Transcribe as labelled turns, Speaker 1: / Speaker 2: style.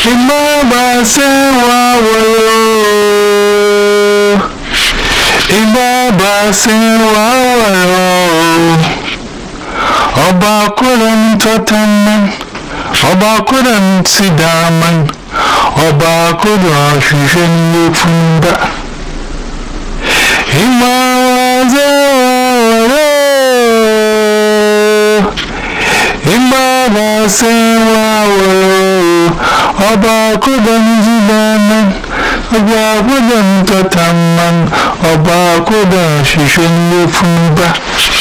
Speaker 1: Ibaba sewa wayo, Ibaba sewa wayo. Ọba kuran tataman, Ọba kuran sidaman, Ọba kuran shishin yufunda. Ibaba sewa wayo, Ibaba sewa wayo. Ọba kudan zidaman, Ọba kudan tataman, Ọba kudan shishin yufunda.